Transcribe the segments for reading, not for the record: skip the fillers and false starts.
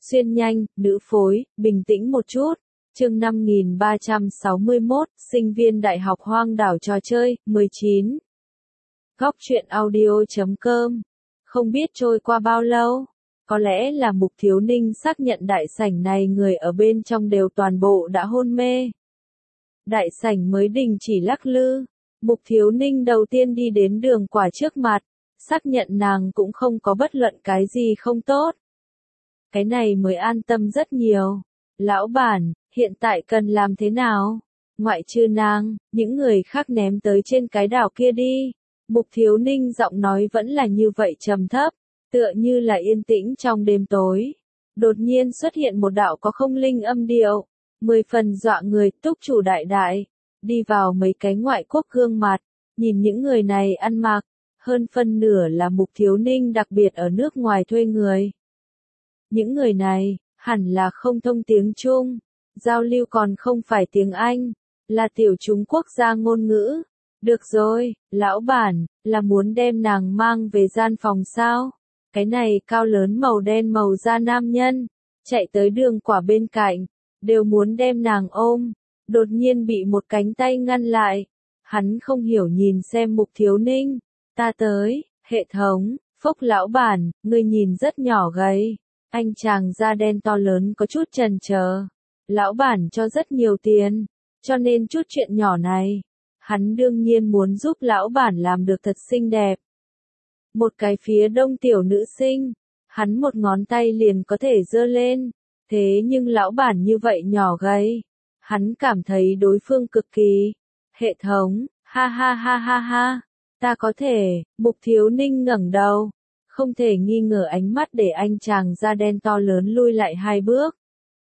Xuyên nhanh, nữ phối, bình tĩnh một chút. Chương 5361, sinh viên đại học hoang đảo trò chơi, 19. Góc truyện audio.com. Không biết trôi qua bao lâu, có lẽ là Mục Thiếu Ninh xác nhận đại sảnh này người ở bên trong đều toàn bộ đã hôn mê. Đại sảnh mới đình chỉ lắc lư, Mục Thiếu Ninh đầu tiên đi đến Đường Quả trước mặt, xác nhận nàng cũng không có bất luận cái gì không tốt. Cái này mới an tâm rất nhiều. Lão bản, hiện tại cần làm thế nào? Ngoại trừ nàng, những người khác ném tới trên cái đảo kia đi. Mục Thiếu Ninh giọng nói vẫn là như vậy trầm thấp, tựa như là yên tĩnh trong đêm tối. Đột nhiên xuất hiện một đạo có không linh âm điệu, 10 phần dọa người. Túc chủ đại đại, đi vào mấy cái ngoại quốc gương mặt, nhìn những người này ăn mặc, hơn phân nửa là Mục Thiếu Ninh đặc biệt ở nước ngoài thuê người. Những người này, hẳn là không thông tiếng Trung, giao lưu còn không phải tiếng Anh, là tiểu Trung Quốc gia ngôn ngữ. Được rồi, lão bản, là muốn đem nàng mang về gian phòng sao? Cái này cao lớn màu đen màu da nam nhân, chạy tới Đường Quả bên cạnh, đều muốn đem nàng ôm, đột nhiên bị một cánh tay ngăn lại. Hắn không hiểu nhìn xem Mục Thiếu Ninh, ta tới, hệ thống, phốc lão bản, ngươi nhìn rất nhỏ gầy. Anh chàng da đen to lớn có chút chần chờ. Lão bản cho rất nhiều tiền, cho nên chút chuyện nhỏ này, hắn đương nhiên muốn giúp lão bản làm được thật xinh đẹp. Một cái phía đông tiểu nữ sinh, hắn một ngón tay liền có thể giơ lên, thế nhưng lão bản như vậy nhỏ gầy, hắn cảm thấy đối phương cực kỳ. Hệ thống, ha ha ha ha ha, ta có thể. Mục Thiếu Ninh ngẩng đầu, không thể nghi ngờ ánh mắt để anh chàng da đen to lớn lui lại 2 bước.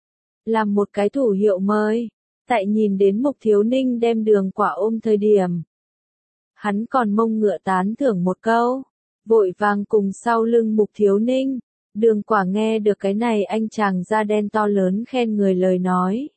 Làm một cái thủ hiệu mới, tại nhìn đến Mục Thiếu Ninh đem Đường Quả ôm thời điểm. Hắn còn mông ngựa tán thưởng một câu, vội vàng cùng sau lưng Mục Thiếu Ninh. Đường Quả nghe được cái này anh chàng da đen to lớn khen người lời nói,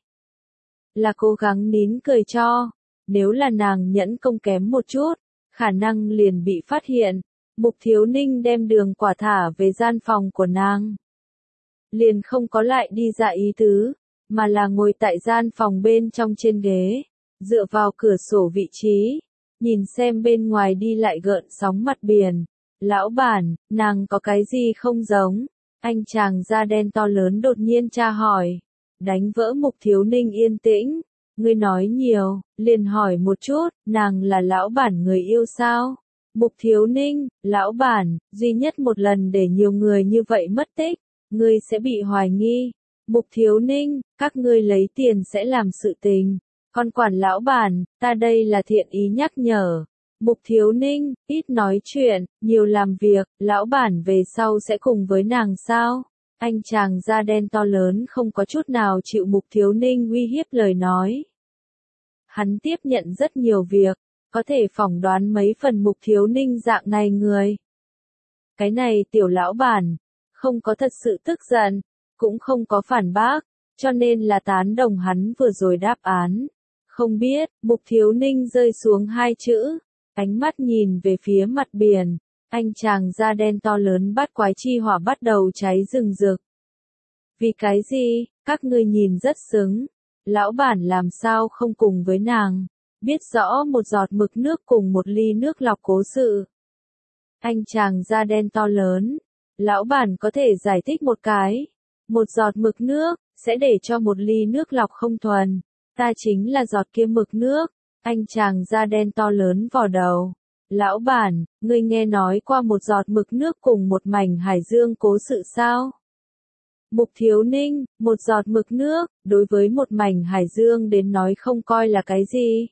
là cố gắng nín cười cho, nếu là nàng nhẫn công kém một chút, khả năng liền bị phát hiện. Mục Thiếu Ninh đem Đường Quả thả về gian phòng của nàng, liền không có lại đi ra ý tứ, mà là ngồi tại gian phòng bên trong trên ghế, dựa vào cửa sổ vị trí, nhìn xem bên ngoài đi lại gợn sóng mặt biển. Lão bản, nàng có cái gì không giống? Anh chàng da đen to lớn đột nhiên tra hỏi, đánh vỡ Mục Thiếu Ninh yên tĩnh. Ngươi nói nhiều, liền hỏi một chút, nàng là lão bản người yêu sao? Mục Thiếu Ninh, lão bản, duy nhất một lần để nhiều người như vậy mất tích, ngươi sẽ bị hoài nghi. Mục Thiếu Ninh, các ngươi lấy tiền sẽ làm sự tình, còn quản lão bản, ta đây là thiện ý nhắc nhở. Mục Thiếu Ninh, ít nói chuyện, nhiều làm việc, lão bản về sau sẽ cùng với nàng sao? Anh chàng da đen to lớn không có chút nào chịu Mục Thiếu Ninh uy hiếp lời nói. Hắn tiếp nhận rất nhiều việc, có thể phỏng đoán mấy phần Mục Thiếu Ninh dạng này người. Cái này tiểu lão bản, không có thật sự tức giận, cũng không có phản bác, cho nên là tán đồng hắn vừa rồi đáp án. Không biết, Mục Thiếu Ninh rơi xuống 2 chữ, ánh mắt nhìn về phía mặt biển, anh chàng da đen to lớn bắt quái chi hỏa bắt đầu cháy rừng rực. Vì cái gì, các ngươi nhìn rất xứng, lão bản làm sao không cùng với nàng, biết rõ một giọt mực nước cùng một ly nước lọc cố sự. Anh chàng da đen to lớn, lão bản có thể giải thích một cái, một giọt mực nước, sẽ để cho một ly nước lọc không thuần, ta chính là giọt kia mực nước. Anh chàng da đen to lớn vò đầu, lão bản, ngươi nghe nói qua một giọt mực nước cùng một mảnh hải dương cố sự sao? Mục Thiếu Ninh, một giọt mực nước, đối với một mảnh hải dương đến nói không coi là cái gì.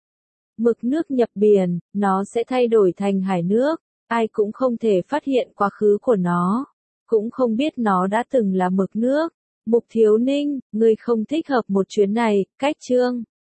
Mực nước nhập biển, nó sẽ thay đổi thành hải nước, ai cũng không thể phát hiện quá khứ của nó, cũng không biết nó đã từng là mực nước. Mục Thiếu Ninh, ngươi không thích hợp một chuyến này, cách chương.